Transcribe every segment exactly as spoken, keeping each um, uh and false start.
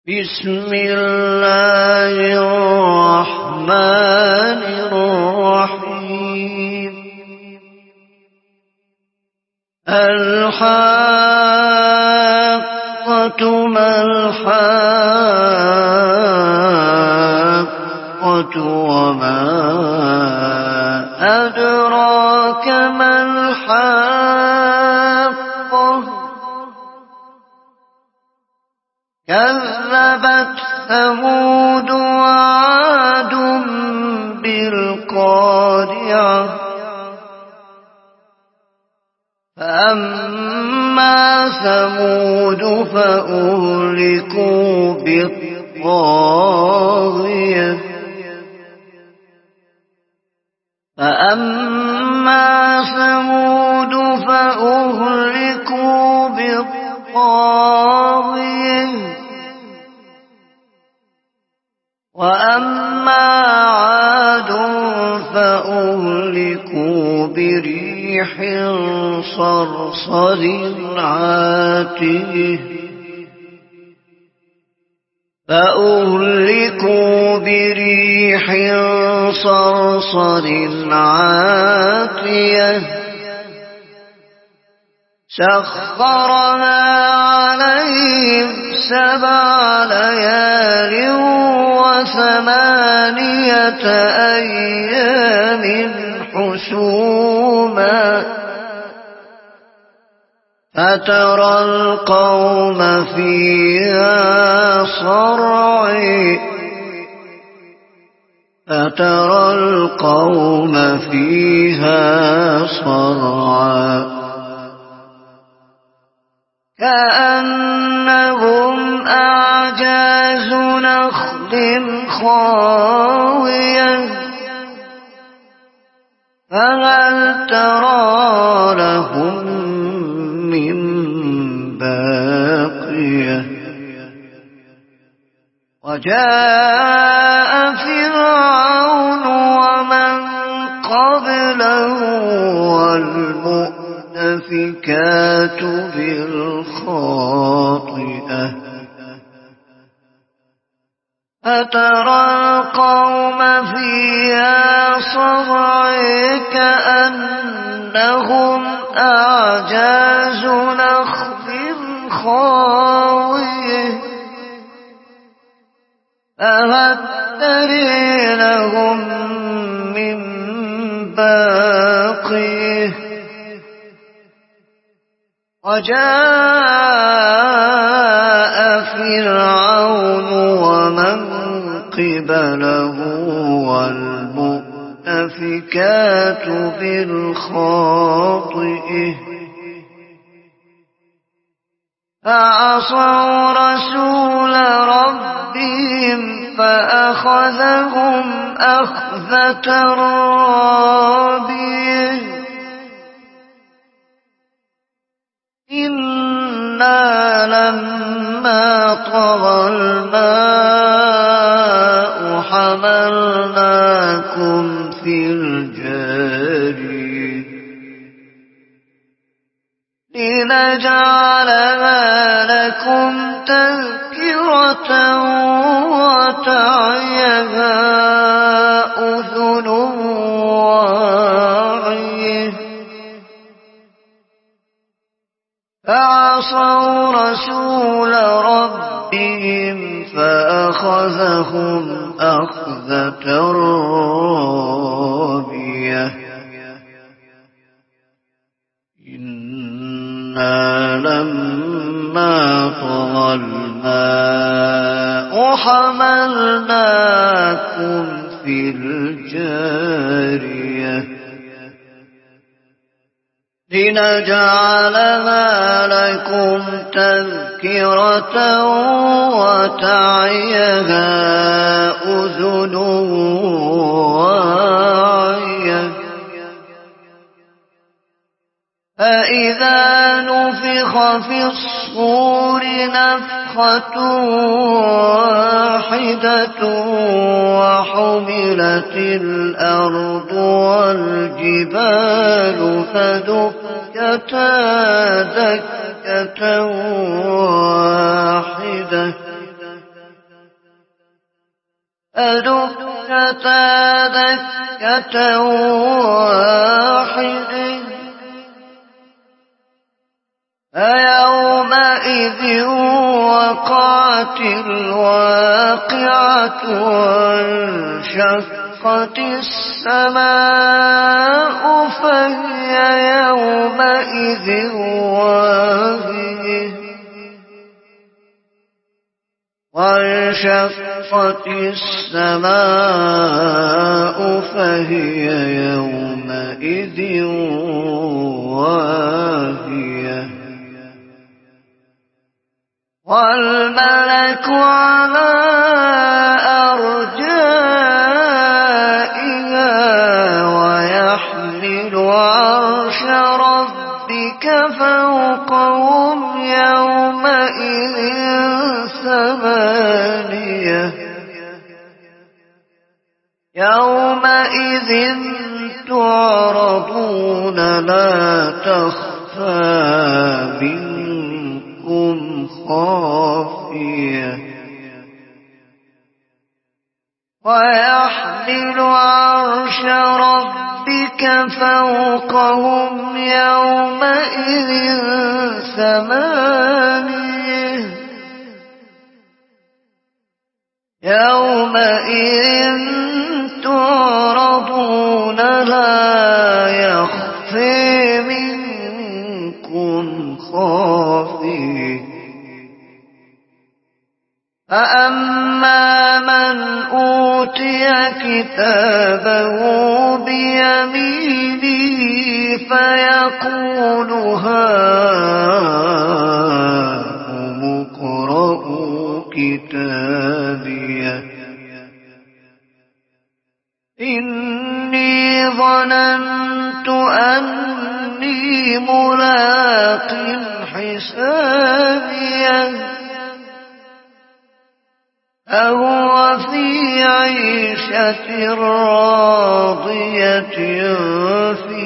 بسم الله الرحمن الرحيم الحاقة ما الحاقة وما أدراك ما الحاقة كذبت ثمود وعاد بالقارعة فأما ثمود فأهلكوا بالطاغية فأما ثمود فأهلكوا بالطاغية وأما عاد فأهلكوا بريح صرصر عاتيه فأهلكوا بريح صرصر عاتية سخرها عليهم سبع ليال وثمانية أيام حسوما فترى القوم فيها صرعى فترى القوم فيها صرعى كأنهم أعجاز نخل خاوية فهل ترى لهم من باقية وجاء فرعون ومن قبله والمؤتفكات بالخاطئة فترى القوم فيها صرعى كأنهم أعجاز نخل خاوية فهل ترى لهم من باقية وجاء فرعون ومن قبله والمؤتفكات بالخاطئة فعصوا رسول ربهم فأخذهم أخذة رابية إنا لما طغى الماء حملناكم في الجارية لنجعلها لكم تذكرة وتعيها أذن واعية فعصوا رسول ربهم فأخذهم أخذة رابية إنا لما طغى الماء حملناكم في الجارية لنجعلها لكم تذكرة وتعيها أذن واعية فإذا نفخ في الصور نفخة واحدة وحملت الأرض والجبال فدكتا دكة واحدة دكة دكة واحدة فيومئذ وقعت الواقعة وانشقت السماء فهي يومئذ واهية وانشقت السماء فهي يومئذ واهية والملك على أرجائها ويحمل عرش ربك فوقهم يومئذ ثمانية يومئذ تعرضون لا تخفى منكم خافية ويحمل عرش ربك فوقهم يومئذ ثمانية يومئذ تعرضون لا يخفي منكم خافي فأما من أوتي كتابه بيمينه فيقول هاؤم اقرءوا كتابيه إني ظننت أني ملاق حسابيه فهو في عيشة راضية في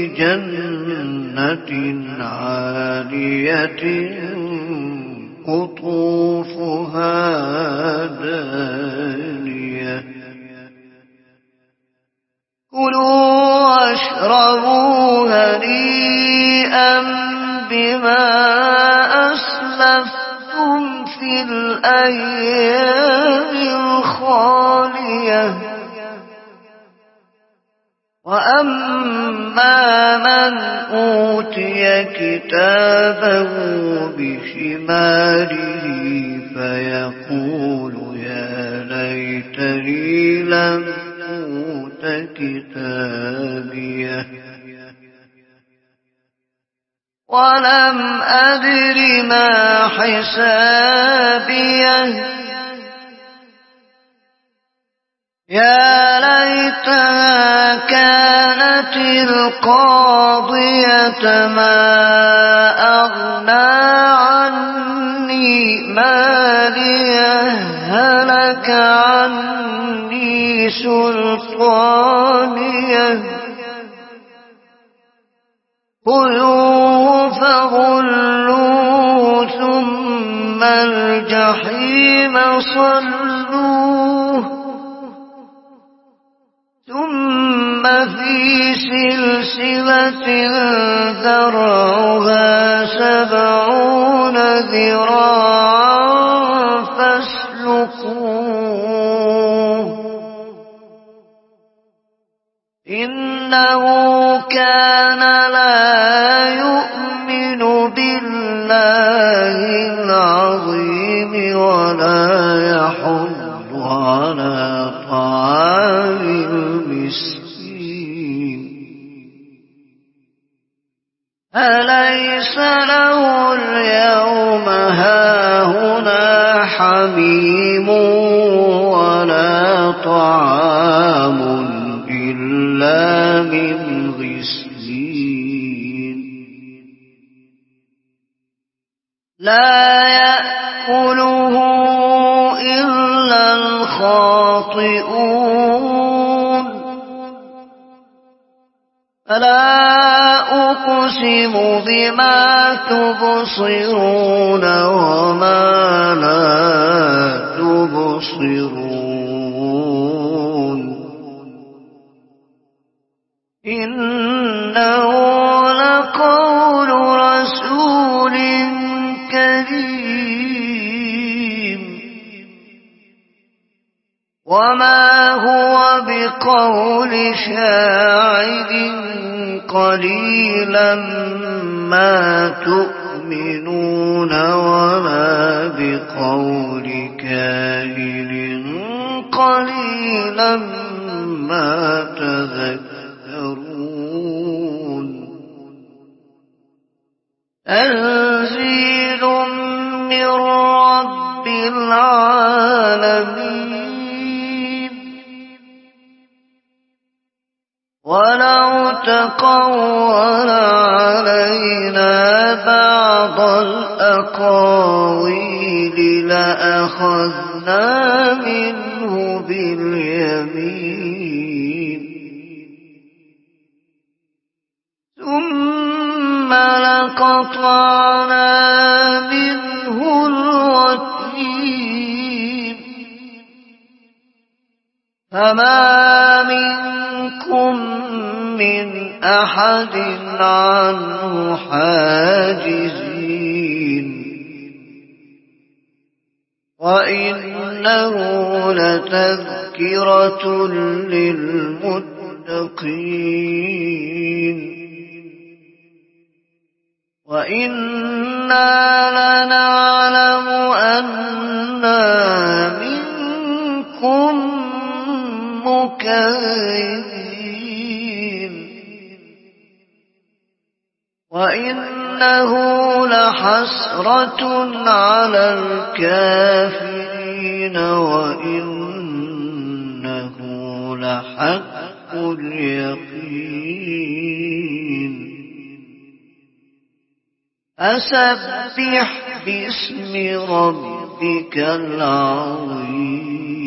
جنة عالية قطوفها دانية كلوا واشربوا هنيئا بما أسلفتم في الأيام الخالية وأما من أوتي كتابه بشماله فيقول يا ليتني لم أوت كتابيه ولم أدر ما حسابيه يا ليتها كانت القاضية ما أغنى عني ماليه هلك عني سلطانيه خذوه فغلوه ثم الجحيم صلوه ثم في سلسلة ذرعها سبعون ذراعا فاسلكوه إنه كان لا يؤمن بالله العظيم ولا يحض على طعام المسكين أليس له اليوم هاهنا حميم ولا طعام إلا من غسلين لا يأكله إلا الخاطئون فلا أقسم بما تبصرون وما لا تبصرون وما هو بقول شاعر قليلا ما تؤمنون وما بقول كاهن قليلا ما تذكرون تنزيل من رب العالمين ولو تقول علينا بعض الأقاويل لأخذنا منه باليمين ثم لقطعنا منه الوتين فما منكم من أحد عنه حاجزين وإنه لتذكرة للمتقين وإنا لنعلم أن منكم مكذبين وإنه لحسرة على الكافرين وإنه لحق اليقين فسبح باسم ربك العظيم